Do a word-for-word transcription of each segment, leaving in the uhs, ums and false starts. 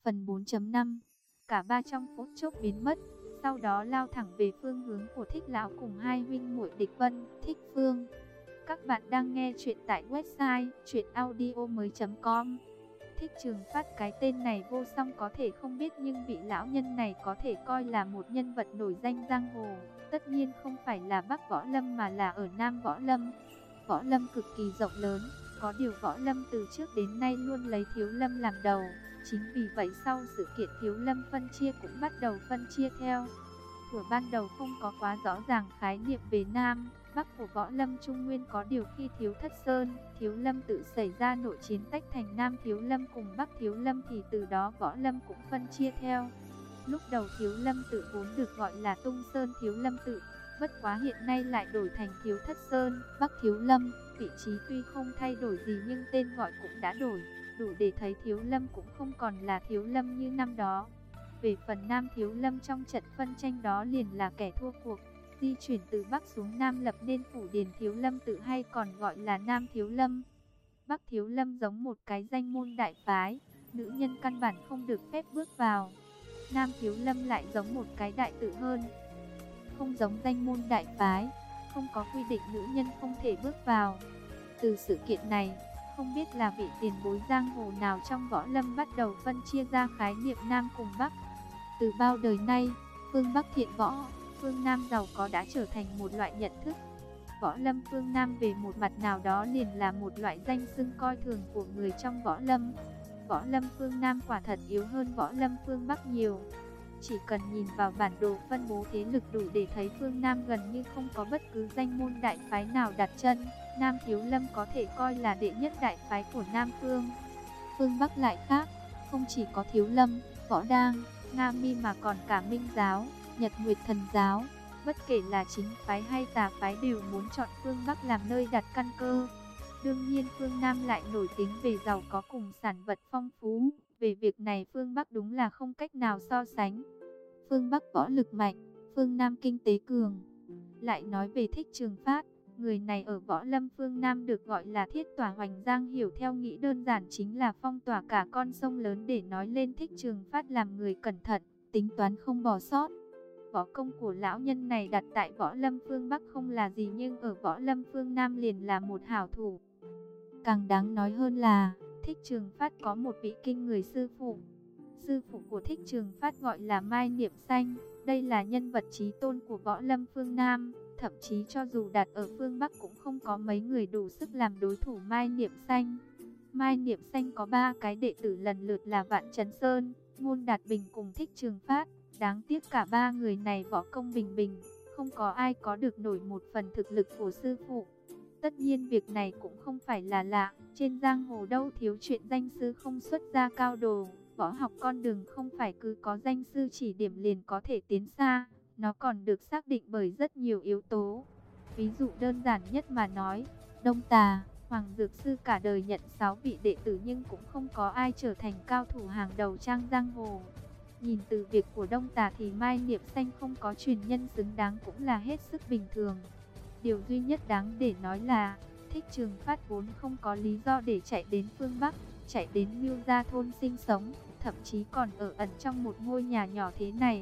Phần bốn chấm năm. Cả ba trong phút chốc biến mất, sau đó lao thẳng về phương hướng của Thích lão cùng hai huynh muội Địch Vân, Thích Phương. Các bạn đang nghe chuyện tại website truyện audio mới chấm com. Thích Trường Phát, cái tên này Vô Song có thể không biết, nhưng vị lão nhân này có thể coi là một nhân vật nổi danh giang hồ. Tất nhiên không phải là Bắc Võ Lâm mà là ở Nam Võ Lâm. Võ Lâm cực kỳ rộng lớn, có điều Võ Lâm từ trước đến nay luôn lấy Thiếu Lâm làm đầu. Chính vì vậy sau sự kiện Thiếu Lâm phân chia cũng bắt đầu phân chia theo. Thuở ban đầu không có quá rõ ràng khái niệm về Nam, Bắc của Võ Lâm Trung Nguyên, có điều khi Thiếu Thất Sơn, Thiếu Lâm tự xảy ra nội chiến tách thành Nam Thiếu Lâm cùng Bắc Thiếu Lâm thì từ đó Võ Lâm cũng phân chia theo. Lúc đầu Thiếu Lâm tự vốn được gọi là Tung Sơn Thiếu Lâm tự, bất quá hiện nay lại đổi thành Thiếu Thất Sơn, Bắc Thiếu Lâm. Vị trí tuy không thay đổi gì nhưng tên gọi cũng đã đổi, đủ để thấy Thiếu Lâm cũng không còn là Thiếu Lâm như năm đó. Về phần Nam Thiếu Lâm, trong trận phân tranh đó liền là kẻ thua cuộc, di chuyển từ Bắc xuống Nam lập nên Phủ Điền Thiếu Lâm tự, hay còn gọi là Nam Thiếu Lâm. Bắc Thiếu Lâm giống một cái danh môn đại phái, nữ nhân căn bản không được phép bước vào. Nam Thiếu Lâm lại giống một cái đại tự hơn, không giống danh môn đại phái, không có quy định nữ nhân không thể bước vào. Từ sự kiện này, không biết là vị tiền bối giang hồ nào trong Võ Lâm bắt đầu phân chia ra khái niệm Nam cùng Bắc. Từ bao đời nay, phương Bắc thiện võ, phương Nam giàu có đã trở thành một loại nhận thức. Võ Lâm phương Nam về một mặt nào đó liền là một loại danh xưng coi thường của người trong Võ Lâm. Võ Lâm phương Nam quả thật yếu hơn Võ Lâm phương Bắc nhiều. Chỉ cần nhìn vào bản đồ phân bố thế lực đủ để thấy phương Nam gần như không có bất cứ danh môn đại phái nào đặt chân. Nam Thiếu Lâm có thể coi là đệ nhất đại phái của Nam Phương. Phương Bắc lại khác, không chỉ có Thiếu Lâm, Võ Đang, Nga Mi mà còn cả Minh Giáo, Nhật Nguyệt Thần Giáo. Bất kể là chính phái hay tà phái đều muốn chọn phương Bắc làm nơi đặt căn cơ. Đương nhiên phương Nam lại nổi tiếng về giàu có cùng sản vật phong phú. Về việc này phương Bắc đúng là không cách nào so sánh. Phương Bắc võ lực mạnh, phương Nam kinh tế cường. Lại nói về Thích Trường Phát, người này ở Võ Lâm phương Nam được gọi là thiết tỏa hoành giang, hiểu theo nghĩa đơn giản chính là phong tỏa cả con sông lớn. Để nói lên Thích Trường Phát làm người cẩn thận, tính toán không bỏ sót. Võ công của lão nhân này đặt tại Võ Lâm phương Bắc không là gì, nhưng ở Võ Lâm phương Nam liền là một hảo thủ. Càng đáng nói hơn là Thích Trường Phát có một vị kinh người sư phụ. Sư phụ của Thích Trường Phát gọi là Mai Niệm Xanh. Đây là nhân vật chí tôn của Võ Lâm phương Nam. Thậm chí cho dù đặt ở phương Bắc cũng không có mấy người đủ sức làm đối thủ Mai Niệm Xanh. Mai Niệm Xanh có ba cái đệ tử lần lượt là Vạn Chấn Sơn, Ngôn Đạt Bình cùng Thích Trường Phát. Đáng tiếc cả ba người này võ công bình bình, không có ai có được nổi một phần thực lực của sư phụ. Tất nhiên việc này cũng không phải là lạ, trên giang hồ đâu thiếu chuyện danh sư không xuất gia cao đồ. Võ học con đường không phải cứ có danh sư chỉ điểm liền có thể tiến xa, nó còn được xác định bởi rất nhiều yếu tố. Ví dụ đơn giản nhất mà nói, Đông Tà, Hoàng Dược Sư cả đời nhận sáu vị đệ tử nhưng cũng không có ai trở thành cao thủ hàng đầu trang giang hồ. Nhìn từ việc của Đông Tà thì Mai Niệm Xanh không có truyền nhân xứng đáng cũng là hết sức bình thường. Điều duy nhất đáng để nói là Thích Trường Phát vốn không có lý do để chạy đến phương Bắc, chạy đến Ngưu Gia thôn sinh sống, thậm chí còn ở ẩn trong một ngôi nhà nhỏ thế này.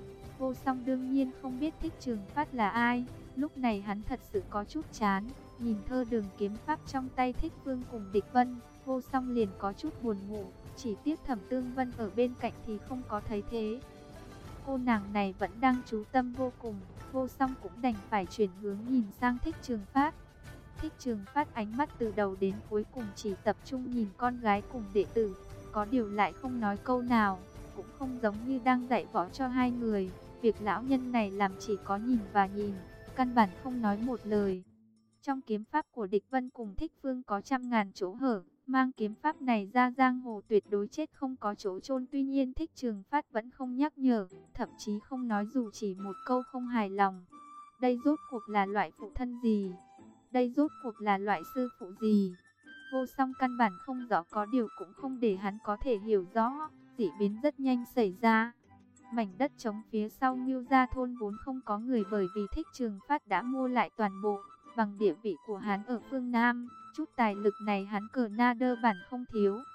Vô Song đương nhiên không biết Thích Trường Phát là ai, lúc này hắn thật sự có chút chán, nhìn thơ đường kiếm pháp trong tay Thích Phương cùng Địch Vân, Vô Song liền có chút buồn ngủ, chỉ tiếc Thẩm Tương Vân ở bên cạnh thì không có thấy thế. Cô nàng này vẫn đang chú tâm vô cùng, Vô Song cũng đành phải chuyển hướng nhìn sang Thích Trường Phát. Thích Trường Phát ánh mắt từ đầu đến cuối cùng chỉ tập trung nhìn con gái cùng đệ tử, có điều lại không nói câu nào, cũng không giống như đang dạy võ cho hai người. Việc lão nhân này làm chỉ có nhìn và nhìn, căn bản không nói một lời. Trong kiếm pháp của Địch Vân cùng Thích Phương có trăm ngàn chỗ hở, mang kiếm pháp này ra giang hồ tuyệt đối chết không có chỗ chôn. Tuy nhiên Thích Trường Phát vẫn không nhắc nhở, thậm chí không nói dù chỉ một câu không hài lòng. Đây rốt cuộc là loại phụ thân gì? Đây rốt cuộc là loại sư phụ gì? Vô Song căn bản không rõ, có điều cũng không để hắn có thể hiểu rõ. Dị biến rất nhanh xảy ra. Mảnh đất trống phía sau Ngưu Gia thôn vốn không có người, bởi vì Thích Trường Phát đã mua lại toàn bộ. Bằng địa vị của hắn ở phương Nam, chút tài lực này hắn cờ na đơ bản không thiếu.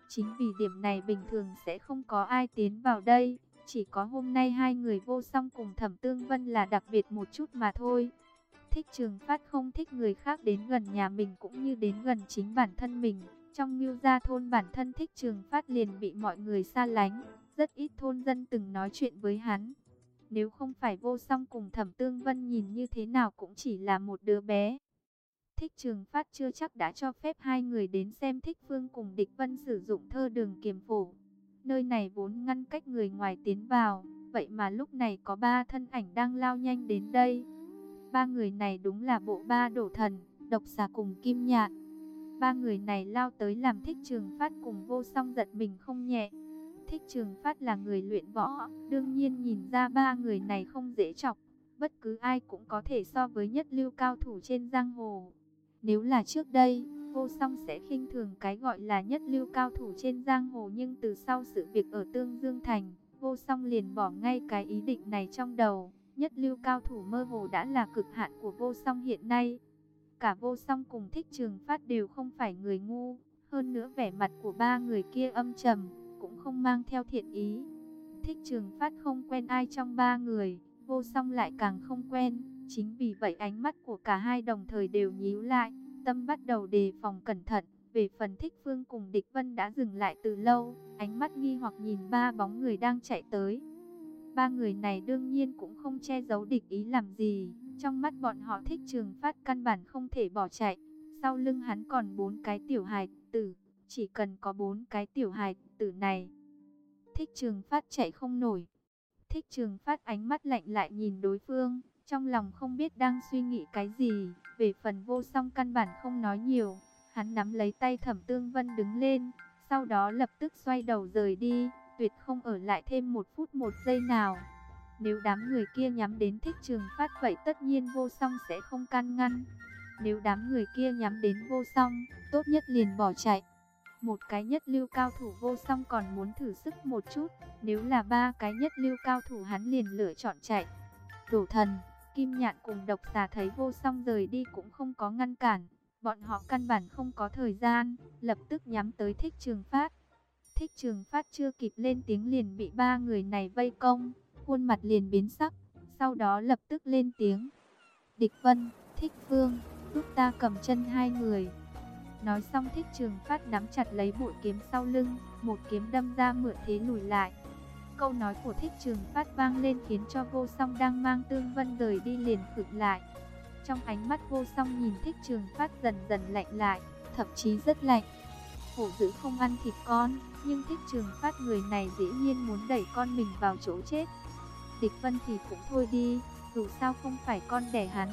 Chính vì điểm này bình thường sẽ không có ai tiến vào đây. Chỉ có hôm nay hai người Vô Song cùng Thẩm Tương Vân là đặc biệt một chút mà thôi. Thích Trường Phát không thích người khác đến gần nhà mình cũng như đến gần chính bản thân mình. Trong Ngưu Gia thôn, bản thân Thích Trường Phát liền bị mọi người xa lánh. Rất ít thôn dân từng nói chuyện với hắn. Nếu không phải Vô Song cùng Thẩm Tương Vân nhìn như thế nào cũng chỉ là một đứa bé, Thích Trường Phát chưa chắc đã cho phép hai người đến xem Thích Phương cùng Địch Vân sử dụng thơ đường kiềm phổ. Nơi này vốn ngăn cách người ngoài tiến vào, vậy mà lúc này có ba thân ảnh đang lao nhanh đến đây. Ba người này đúng là bộ ba đổ thần, Độc Xà cùng Kim Nhạn. Ba người này lao tới làm Thích Trường Phát cùng Vô Song giật mình không nhẹ. Thích Trường Phát là người luyện võ, đương nhiên nhìn ra ba người này không dễ chọc. Bất cứ ai cũng có thể so với nhất lưu cao thủ trên giang hồ. Nếu là trước đây, Vô Song sẽ khinh thường cái gọi là nhất lưu cao thủ trên giang hồ, nhưng từ sau sự việc ở Tương Dương Thành, Vô Song liền bỏ ngay cái ý định này trong đầu. Nhất lưu cao thủ mơ hồ đã là cực hạn của Vô Song hiện nay. Cả Vô Song cùng Thích Trường Phát đều không phải người ngu, hơn nữa vẻ mặt của ba người kia âm trầm, cũng không mang theo thiện ý. Thích Trường Phát không quen ai trong ba người, Vô Song lại càng không quen. Chính vì vậy ánh mắt của cả hai đồng thời đều nhíu lại, tâm bắt đầu đề phòng cẩn thận. Về phần Thích Phương cùng Địch Vân đã dừng lại từ lâu, ánh mắt nghi hoặc nhìn ba bóng người đang chạy tới. Ba người này đương nhiên cũng không che giấu địch ý làm gì, trong mắt bọn họ Thích Trường Phát căn bản không thể bỏ chạy. Sau lưng hắn còn bốn cái tiểu hài tử, chỉ cần có bốn cái tiểu hài tử này, Thích Trường Phát chạy không nổi. Thích Trường Phát ánh mắt lạnh lại nhìn đối phương, trong lòng không biết đang suy nghĩ cái gì. Về phần Vô Song căn bản không nói nhiều, hắn nắm lấy tay Thẩm Tương Vân đứng lên, sau đó lập tức xoay đầu rời đi, tuyệt không ở lại thêm một phút một giây nào. Nếu đám người kia nhắm đến Thích Trường Phát vậy tất nhiên Vô Song sẽ không can ngăn. Nếu đám người kia nhắm đến Vô Song, tốt nhất liền bỏ chạy. Một cái nhất lưu cao thủ Vô Song còn muốn thử sức một chút, nếu là ba cái nhất lưu cao thủ hắn liền lựa chọn chạy. Đổ thần, Kim Nhạn cùng Độc Xà thấy Vô Song rời đi cũng không có ngăn cản, bọn họ căn bản không có thời gian, lập tức nhắm tới Thích Trường Phát. Thích Trường Phát chưa kịp lên tiếng liền bị ba người này vây công, khuôn mặt liền biến sắc, sau đó lập tức lên tiếng: Địch Vân, Thích Phương, giúp ta cầm chân hai người. Nói xong Thích Trường Phát nắm chặt lấy bội kiếm sau lưng, một kiếm đâm ra mượn thế lùi lại. Câu nói của Thích Trường Phát vang lên khiến cho Vô Song đang mang Tương Vân rời đi liền khựng lại. Trong ánh mắt Vô Song nhìn Thích Trường Phát dần dần lạnh lại, thậm chí rất lạnh. Hổ dữ không ăn thịt con, nhưng Thích Trường Phát người này dĩ nhiên muốn đẩy con mình vào chỗ chết. Địch Vân thì cũng thôi đi, dù sao không phải con đẻ hắn.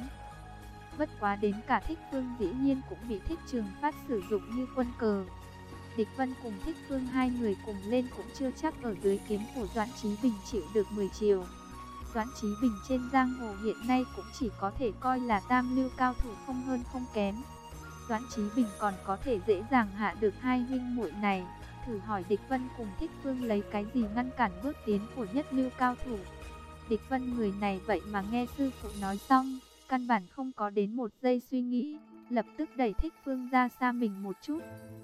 Bất quá đến cả Thích Phương dĩ nhiên cũng bị Thích Trường Phát sử dụng như quân cờ. Địch Vân cùng Thích Phương hai người cùng lên cũng chưa chắc ở dưới kiếm của Doãn Chí Bình chịu được mười chiều. Doãn Chí Bình trên giang hồ hiện nay cũng chỉ có thể coi là tam lưu cao thủ không hơn không kém. Doãn Chí Bình còn có thể dễ dàng hạ được hai huynh muội này, thử hỏi Địch Vân cùng Thích Phương lấy cái gì ngăn cản bước tiến của nhất lưu cao thủ. Địch Vân người này vậy mà nghe sư phụ nói xong, căn bản không có đến một giây suy nghĩ, lập tức đẩy Thích Phương ra xa mình một chút.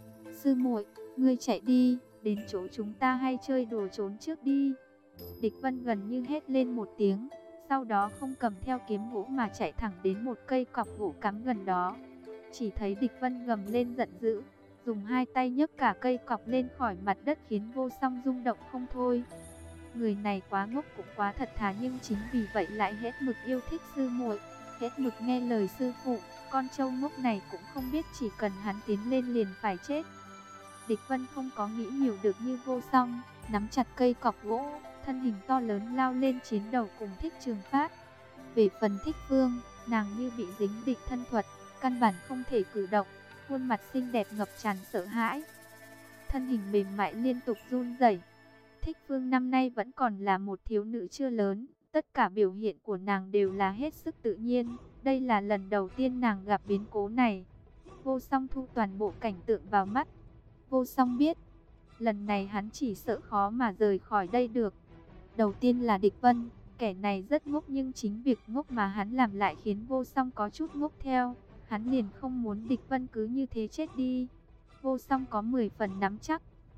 Sư muội, ngươi chạy đi, đến chỗ chúng ta hay chơi đồ trốn trước đi. Địch Vân gần như hét lên một tiếng, sau đó không cầm theo kiếm gỗ mà chạy thẳng đến một cây cọc gỗ cắm gần đó. Chỉ thấy Địch Vân gầm lên giận dữ, dùng hai tay nhấc cả cây cọc lên khỏi mặt đất khiến Vô Song rung động không thôi. Người này quá ngốc cũng quá thật thà, nhưng chính vì vậy lại hết mực yêu thích sư muội, hết mực nghe lời sư phụ. Con trâu ngốc này cũng không biết chỉ cần hắn tiến lên liền phải chết. Địch Vân không có nghĩ nhiều được như Vô Song, nắm chặt cây cọc gỗ, thân hình to lớn lao lên chiến đầu cùng Thích Trường Phát. Về phần Thích Phương, nàng như bị dính địch thân thuật, căn bản không thể cử động, khuôn mặt xinh đẹp ngập tràn sợ hãi, thân hình mềm mại liên tục run rẩy. Thích Phương năm nay vẫn còn là một thiếu nữ chưa lớn, tất cả biểu hiện của nàng đều là hết sức tự nhiên. Đây là lần đầu tiên nàng gặp biến cố này. Vô Song thu toàn bộ cảnh tượng vào mắt. Vô Song biết, lần này hắn chỉ sợ khó mà rời khỏi đây được. Đầu tiên là Địch Vân, kẻ này rất ngốc, nhưng chính việc ngốc mà hắn làm lại khiến Vô Song có chút ngốc theo. Hắn liền không muốn Địch Vân cứ như thế chết đi. Vô Song có mười phần nắm chắc,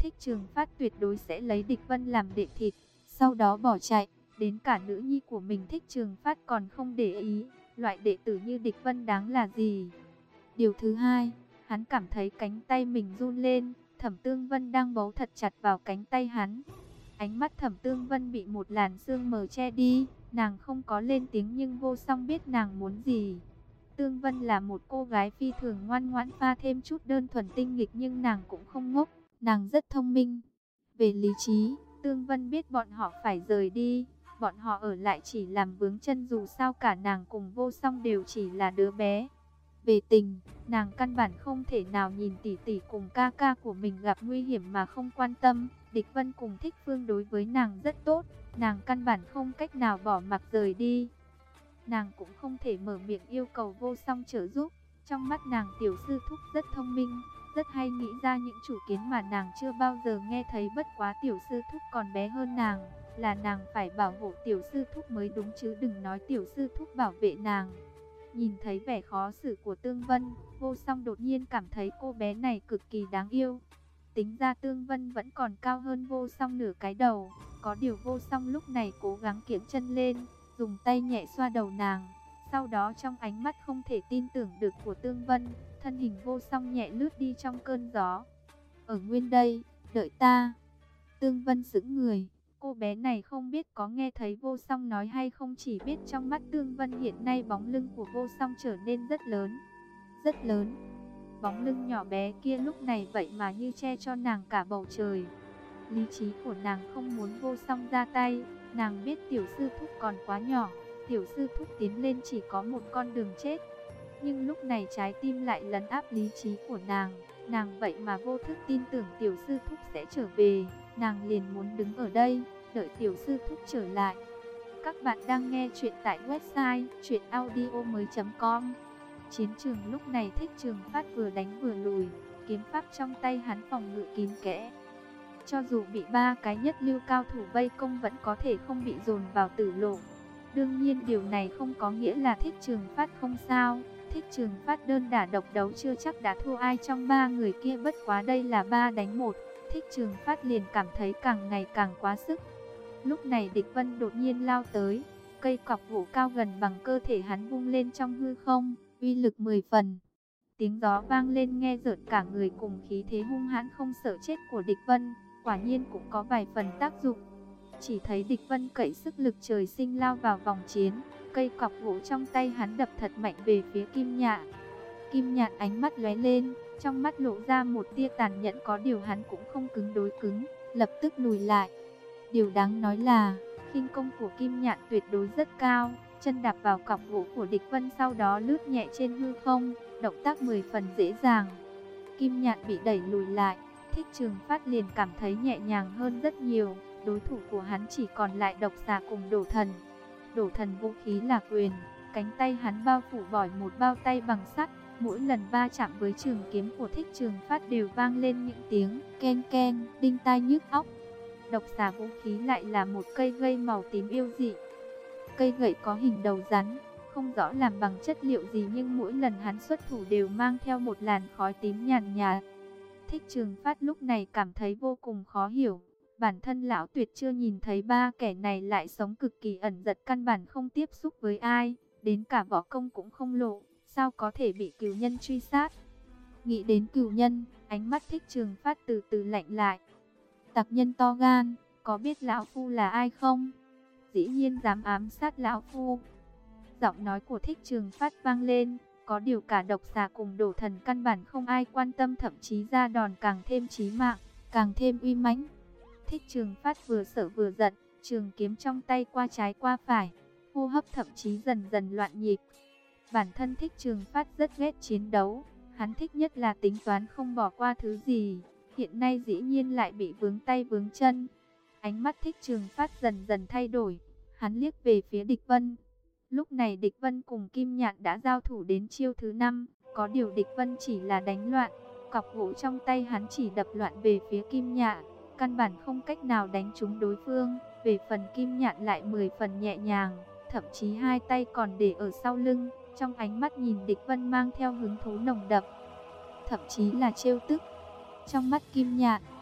Thích Trường Phát tuyệt đối sẽ lấy Địch Vân làm đệ thịt, sau đó bỏ chạy. Đến cả nữ nhi của mình Thích Trường Phát còn không để ý, loại đệ tử như Địch Vân đáng là gì. Điều thứ hai, hắn cảm thấy cánh tay mình run lên, Thẩm Tương Vân đang bấu thật chặt vào cánh tay hắn. Ánh mắt Thẩm Tương Vân bị một làn sương mờ che đi, nàng không có lên tiếng nhưng Vô Song biết nàng muốn gì. Tương Vân là một cô gái phi thường ngoan ngoãn, pha thêm chút đơn thuần tinh nghịch, nhưng nàng cũng không ngốc, nàng rất thông minh. Về lý trí, Tương Vân biết bọn họ phải rời đi, bọn họ ở lại chỉ làm vướng chân, dù sao cả nàng cùng Vô Song đều chỉ là đứa bé. Về tình, nàng căn bản không thể nào nhìn tỷ tỷ cùng ca ca của mình gặp nguy hiểm mà không quan tâm. Địch Vân cùng Thích Phương đối với nàng rất tốt, nàng căn bản không cách nào bỏ mặc rời đi. Nàng cũng không thể mở miệng yêu cầu Vô Song trợ giúp. Trong mắt nàng tiểu sư thúc rất thông minh, rất hay nghĩ ra những chủ kiến mà nàng chưa bao giờ nghe thấy. Bất quá tiểu sư thúc còn bé hơn nàng, là nàng phải bảo hộ tiểu sư thúc mới đúng chứ đừng nói tiểu sư thúc bảo vệ nàng. Nhìn thấy vẻ khó xử của Tương Vân, Vô Song đột nhiên cảm thấy cô bé này cực kỳ đáng yêu. Tính ra Tương Vân vẫn còn cao hơn Vô Song nửa cái đầu, có điều Vô Song lúc này cố gắng kiễng chân lên, dùng tay nhẹ xoa đầu nàng. Sau đó trong ánh mắt không thể tin tưởng được của Tương Vân, thân hình Vô Song nhẹ lướt đi trong cơn gió. Ở nguyên đây, đợi ta. Tương Vân sững người. Cô bé này không biết có nghe thấy Vô Song nói hay không, chỉ biết trong mắt Tương Vân hiện nay bóng lưng của Vô Song trở nên rất lớn. Rất lớn. Bóng lưng nhỏ bé kia lúc này vậy mà như che cho nàng cả bầu trời. Lý trí của nàng không muốn Vô Song ra tay. Nàng biết tiểu sư thúc còn quá nhỏ, tiểu sư thúc tiến lên chỉ có một con đường chết. Nhưng lúc này trái tim lại lấn áp lý trí của nàng. Nàng vậy mà vô thức tin tưởng tiểu sư thúc sẽ trở về. Nàng liền muốn đứng ở đây, đợi tiểu sư thúc trở lại. Các bạn đang nghe chuyện tại website truyện audio mới chấm com. Chiến trường lúc này Thích Trường Phát vừa đánh vừa lùi, kiếm pháp trong tay hắn phòng ngự kín kẽ. Cho dù bị ba cái nhất lưu cao thủ vây công vẫn có thể không bị dồn vào tử lộ. Đương nhiên điều này không có nghĩa là Thích Trường Phát không sao. Thích Trường Phát đơn đả độc đấu chưa chắc đã thua ai trong ba người kia, bất quá đây là ba đánh một. Thích Trường Phát liền cảm thấy càng ngày càng quá sức. Lúc này Địch Vân đột nhiên lao tới, cây cọc gỗ cao gần bằng cơ thể hắn vung lên trong hư không, uy lực mười phần. Tiếng gió vang lên nghe rợn cả người, cùng khí thế hung hãn không sợ chết của Địch Vân, quả nhiên cũng có vài phần tác dụng. Chỉ thấy Địch Vân cậy sức lực trời sinh lao vào vòng chiến, cây cọc gỗ trong tay hắn đập thật mạnh về phía Kim Nhạn. Kim Nhạn ánh mắt lóe lên, trong mắt lộ ra một tia tàn nhẫn, có điều hắn cũng không cứng đối cứng, lập tức lùi lại. Điều đáng nói là, khinh công của Kim Nhạn tuyệt đối rất cao, chân đạp vào cọc gỗ của Địch Vân sau đó lướt nhẹ trên hư không, động tác mười phần dễ dàng. Kim Nhạn bị đẩy lùi lại, Thích Trường Phát liền cảm thấy nhẹ nhàng hơn rất nhiều, đối thủ của hắn chỉ còn lại Độc Xà cùng Đổ Thần. Đổ Thần vũ khí là quyền, cánh tay hắn bao phủ bởi một bao tay bằng sắt, mỗi lần va chạm với trường kiếm của Thích Trường Phát đều vang lên những tiếng keng keng, đinh tai nhức óc. Độc Xà vũ khí lại là một cây gậy màu tím yêu dị. Cây gậy có hình đầu rắn, không rõ làm bằng chất liệu gì, nhưng mỗi lần hắn xuất thủ đều mang theo một làn khói tím nhàn nhạt. Thích Trường Phát lúc này cảm thấy vô cùng khó hiểu. Bản thân lão tuyệt chưa nhìn thấy ba kẻ này lại sống cực kỳ ẩn giật, căn bản không tiếp xúc với ai, đến cả võ công cũng không lộ, sao có thể bị cừu nhân truy sát. Nghĩ đến cừu nhân, ánh mắt Thích Trường Phát từ từ lạnh lại. Tặc nhân to gan, có biết lão phu là ai không? Dĩ nhiên dám ám sát lão phu. Giọng nói của Thích Trường Phát vang lên, có điều cả Độc Xà cùng Đổ Thần căn bản không ai quan tâm, thậm chí ra đòn càng thêm chí mạng, càng thêm uy mãnh. Thích Trường Phát vừa sợ vừa giận, trường kiếm trong tay qua trái qua phải, hô hấp thậm chí dần dần loạn nhịp. Bản thân Thích Trường Phát rất ghét chiến đấu, hắn thích nhất là tính toán không bỏ qua thứ gì, hiện nay dĩ nhiên lại bị vướng tay vướng chân. Ánh mắt Thích Trường Phát dần dần thay đổi, hắn liếc về phía Địch Vân. Lúc này Địch Vân cùng Kim Nhạn đã giao thủ đến chiêu thứ năm, có điều Địch Vân chỉ là đánh loạn, cọc gỗ trong tay hắn chỉ đập loạn về phía Kim Nhạn, căn bản không cách nào đánh trúng đối phương. Về phần Kim Nhạn lại mười phần nhẹ nhàng, thậm chí hai tay còn để ở sau lưng, trong ánh mắt nhìn Địch Vân mang theo hứng thú nồng đậm, thậm chí là trêu tức. Trong mắt Kim Nhạn,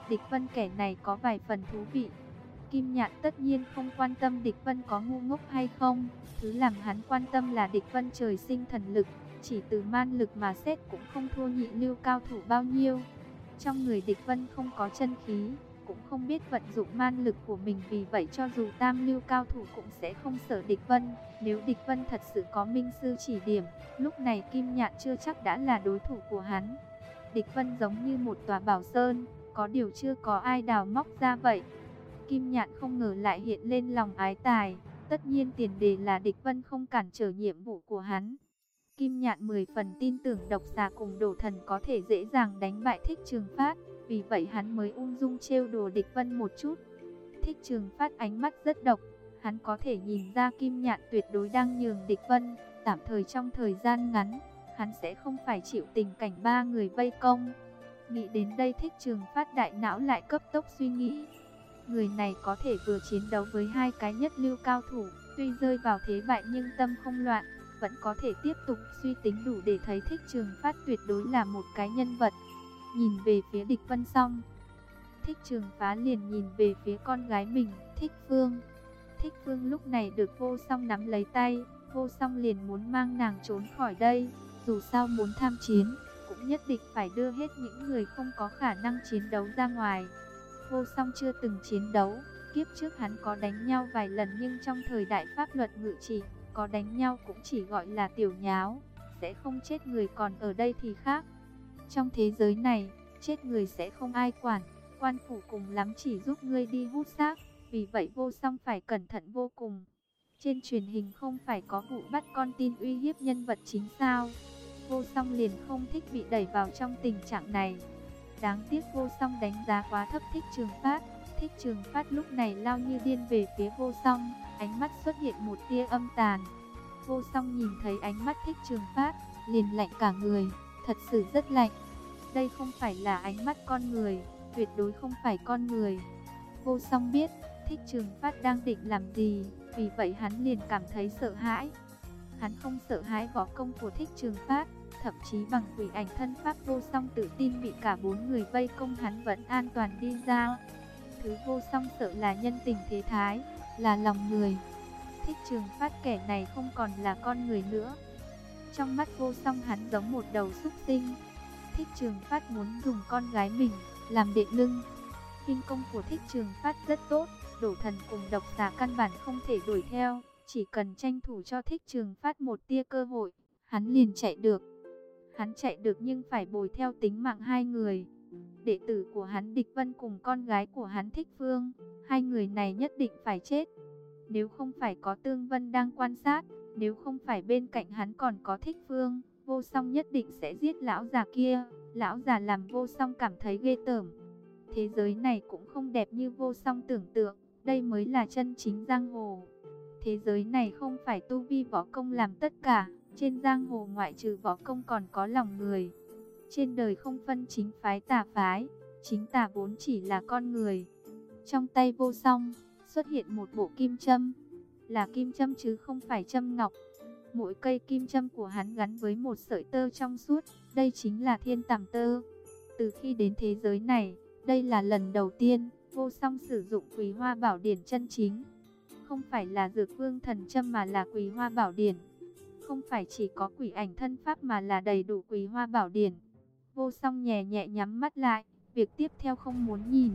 Địch Vân kẻ này có vài phần thú vị. Kim Nhạn tất nhiên không quan tâm Địch Vân có ngu ngốc hay không, thứ làm hắn quan tâm là Địch Vân trời sinh thần lực, chỉ từ man lực mà xét cũng không thua nhị lưu cao thủ bao nhiêu. Trong người Địch Vân không có chân khí, cũng không biết vận dụng man lực của mình, vì vậy cho dù tam lưu cao thủ cũng sẽ không sợ Địch Vân. Nếu Địch Vân thật sự có minh sư chỉ điểm, lúc này Kim Nhạn chưa chắc đã là đối thủ của hắn. Địch Vân giống như một tòa bảo sơn, có điều chưa có ai đào móc ra vậy. Kim Nhạn không ngờ lại hiện lên lòng ái tài, tất nhiên tiền đề là Địch Vân không cản trở nhiệm vụ của hắn. Kim Nhạn mười phần tin tưởng Độc Xà cùng Đồ Thần có thể dễ dàng đánh bại Thích Trường Phát, vì vậy hắn mới ung dung trêu đùa Địch Vân một chút. Thích Trường Phát ánh mắt rất độc, hắn có thể nhìn ra Kim Nhạn tuyệt đối đang nhường Địch Vân, tạm thời trong thời gian ngắn, hắn sẽ không phải chịu tình cảnh ba người vây công. Nghĩ đến đây Thích Trường Phát đại não lại cấp tốc suy nghĩ. Người này có thể vừa chiến đấu với hai cái nhất lưu cao thủ, tuy rơi vào thế bại nhưng tâm không loạn, vẫn có thể tiếp tục suy tính đủ để thấy Thích Trường Phát tuyệt đối là một cái nhân vật. Nhìn về phía Địch Vân xong, Thích Trường Phát liền nhìn về phía con gái mình, Thích Phương. Thích Phương lúc này được Vô Song nắm lấy tay, Vô Song liền muốn mang nàng trốn khỏi đây, dù sao muốn tham chiến, cũng nhất định phải đưa hết những người không có khả năng chiến đấu ra ngoài. Vô Song chưa từng chiến đấu, kiếp trước hắn có đánh nhau vài lần nhưng trong thời đại pháp luật ngự trị, có đánh nhau cũng chỉ gọi là tiểu nháo, sẽ không chết người, còn ở đây thì khác. Trong thế giới này, chết người sẽ không ai quản, quan phủ cùng lắm chỉ giúp ngươi đi hút xác, vì vậy Vô Song phải cẩn thận vô cùng. Trên truyền hình không phải có vụ bắt con tin uy hiếp nhân vật chính sao? Vô Song liền không thích bị đẩy vào trong tình trạng này. Đáng tiếc Vô Song đánh giá quá thấp Thích Trường Phát. Thích Trường Phát lúc này lao như điên về phía Vô Song, ánh mắt xuất hiện một tia âm tàn. Vô Song nhìn thấy ánh mắt Thích Trường Phát, liền lạnh cả người, thật sự rất lạnh. Đây không phải là ánh mắt con người, tuyệt đối không phải con người. Vô Song biết Thích Trường Phát đang định làm gì, vì vậy hắn liền cảm thấy sợ hãi. Hắn không sợ hãi võ công của Thích Trường Phát, thậm chí bằng quỷ ảnh thân pháp Vô Song tự tin bị cả bốn người vây công hắn vẫn an toàn đi ra. Thứ Vô Song sợ là nhân tình thế thái, là lòng người. Thích Trường Phát kẻ này không còn là con người nữa. Trong mắt Vô Song hắn giống một đầu súc sinh. Thích Trường Phát muốn dùng con gái mình làm đệm lưng. Khinh công của Thích Trường Phát rất tốt, Đổ Thần cùng Độc Xà căn bản không thể đuổi theo, chỉ cần tranh thủ cho Thích Trường Phát một tia cơ hội, hắn liền chạy được. Hắn chạy được nhưng phải bồi theo tính mạng hai người. Đệ tử của hắn Địch Vân cùng con gái của hắn Thích Phương, hai người này nhất định phải chết. Nếu không phải có Tương Vân đang quan sát, nếu không phải bên cạnh hắn còn có Thích Phương, Vô Song nhất định sẽ giết lão già kia. Lão già làm Vô Song cảm thấy ghê tởm. Thế giới này cũng không đẹp như Vô Song tưởng tượng, đây mới là chân chính giang hồ. Thế giới này không phải tu vi võ công làm tất cả, trên giang hồ ngoại trừ võ công còn có lòng người. Trên đời không phân chính phái tà phái, chính tà vốn chỉ là con người. Trong tay Vô Song xuất hiện một bộ kim châm, là kim châm chứ không phải châm ngọc. Mỗi cây kim châm của hắn gắn với một sợi tơ trong suốt, đây chính là thiên tàm tơ. Từ khi đến thế giới này, đây là lần đầu tiên Vô Song sử dụng Quỳ Hoa Bảo Điển chân chính. Không phải là Dược Vương Thần Châm mà là Quỳ Hoa Bảo Điển. Không phải chỉ có quỷ ảnh thân pháp mà là đầy đủ Quỳ Hoa Bảo Điển. Vô Song nhẹ nhẹ nhắm mắt lại, việc tiếp theo không muốn nhìn.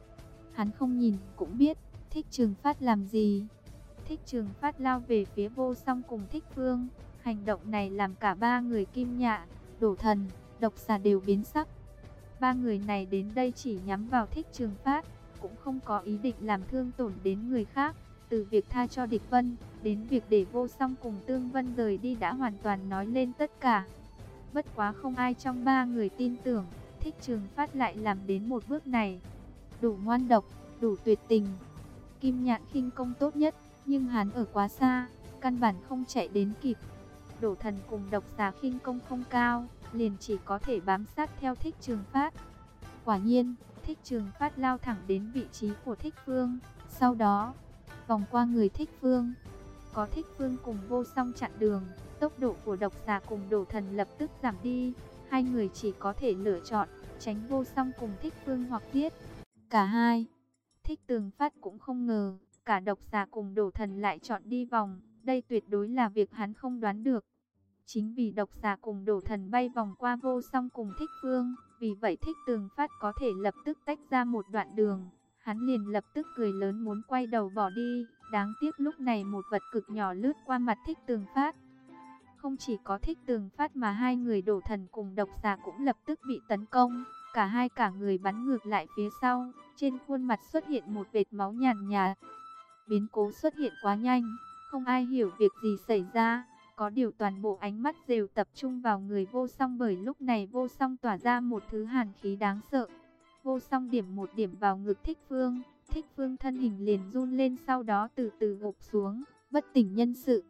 Hắn không nhìn cũng biết Thích Trường Phát làm gì. Thích Trường Phát lao về phía Vô Song cùng Thích Phương. Hành động này làm cả ba người Kim Nhạn, Đổ Thần, Độc Xà đều biến sắc. Ba người này đến đây chỉ nhắm vào Thích Trường Phát, cũng không có ý định làm thương tổn đến người khác. Từ việc tha cho Địch Vân, đến việc để Vô Song cùng Tương Vân rời đi đã hoàn toàn nói lên tất cả. Bất quá không ai trong ba người tin tưởng, Thích Trường Phát lại làm đến một bước này. Đủ ngoan độc, đủ tuyệt tình. Kim Nhạn khinh công tốt nhất, nhưng hắn ở quá xa, căn bản không chạy đến kịp. Đổ Thần cùng Độc Xà khinh công không cao, liền chỉ có thể bám sát theo Thích Trường Phát. Quả nhiên, Thích Trường Phát lao thẳng đến vị trí của Thích Phương, sau đó vòng qua người Thích Phương. Có Thích Phương cùng Vô Song chặn đường, tốc độ của Độc Xà cùng Đổ Thần lập tức giảm đi. Hai người chỉ có thể lựa chọn tránh Vô Song cùng Thích Phương hoặc giết. cả hai. Thích Tường Phát cũng không ngờ, cả độc xà cùng Đổ Thần lại chọn đi vòng, đây tuyệt đối là việc hắn không đoán được. Chính vì độc xà cùng Đổ Thần bay vòng qua Vô Song cùng Thích Phương, vì vậy Thích Tường Phát có thể lập tức tách ra một đoạn đường. Hắn liền lập tức cười lớn muốn quay đầu bỏ đi, đáng tiếc lúc này một vật cực nhỏ lướt qua mặt Thích Tường Phát. Không chỉ có Thích Tường Phát mà hai người Đổ Thần cùng độc xà cũng lập tức bị tấn công. Cả hai cả người bắn ngược lại phía sau, trên khuôn mặt xuất hiện một vệt máu nhàn nhạt. Biến cố xuất hiện quá nhanh, không ai hiểu việc gì xảy ra. Có điều toàn bộ ánh mắt đều tập trung vào người Vô Song, bởi lúc này Vô Song tỏa ra một thứ hàn khí đáng sợ. Vô Song điểm một điểm vào ngực Thích Phương, Thích Phương thân hình liền run lên, sau đó từ từ gục xuống, bất tỉnh nhân sự.